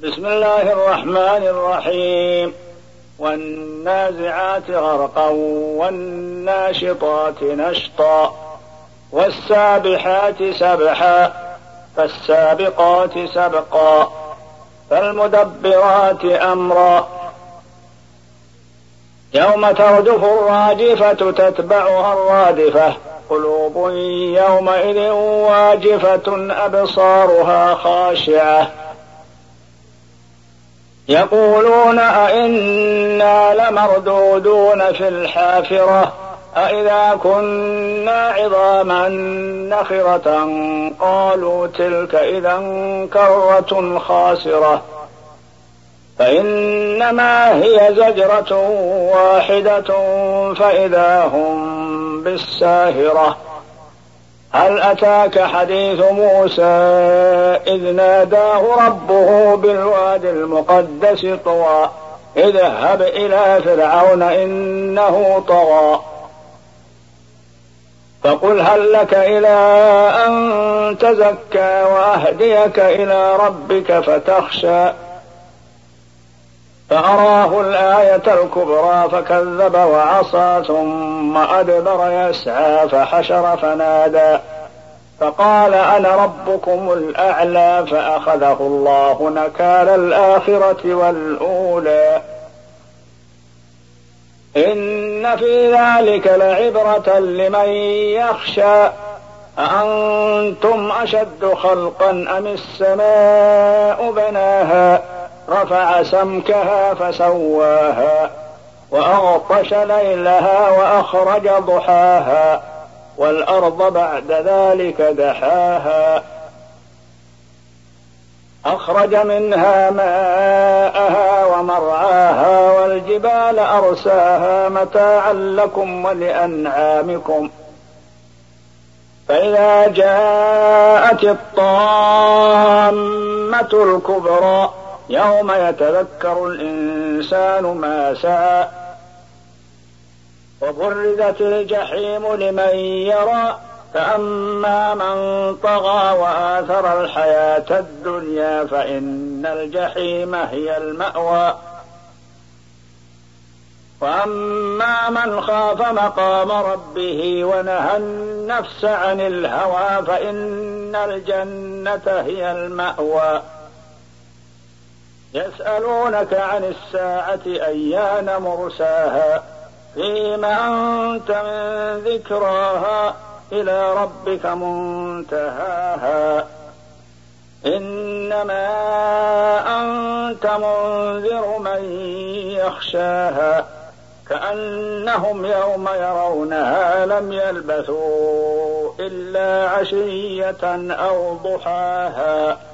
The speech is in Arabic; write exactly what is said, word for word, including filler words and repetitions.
بسم الله الرحمن الرحيم. والنازعات غرقا والناشطات نشطا والسابحات سبحا فالسابقات سبقا فالمدبرات أمرا يوم ترجف الراجفة تتبعها الرادفة قلوب يومئذ واجفة أبصارها خاشعة يقولون أئنا لمردودون في الحافرة أئذا كنا عظاما نخرة قالوا تلك إذا كرة خاسرة فإنما هي زجرة واحدة فإذا هم بالساهرة. هل أتاك حديث موسى إذ ناداه ربه بالوادي المقدس طوى اذهب إلى فرعون إنه طغى فقل هل لك إلى أن تزكى وأهديك إلى ربك فتخشى فأراه الآية الكبرى فكذب وعصى ثم أدبر يسعى فحشر فنادى فقال أنا ربكم الأعلى فأخذه الله نكال الآخرة والأولى إن في ذلك لعبرة لمن يخشى أأنتم أشد خلقا أم السماء بناها رفع سمكها فسواها وأغطش ليلها وأخرج ضحاها والأرض بعد ذلك دحاها أخرج منها ماءها ومرعاها والجبال أرساها متاعا لكم ولأنعامكم فإذا جاءت الطامة الكبرى يوم يتذكر الإنسان ما سعى وبرزت الجحيم لمن يرى فأما من طغى وآثر الحياة الدنيا فإن الجحيم هي المأوى وأما من خاف مقام ربه ونهى النفس عن الهوى فإن الجنة هي المأوى يسألونك عن الساعة أيان مرساها فيما أنت من ذكراها إلى ربك منتهاها إنما أنت منذر من يخشاها كأنهم يوم يرونها لم يلبثوا إلا عشية أو ضحاها.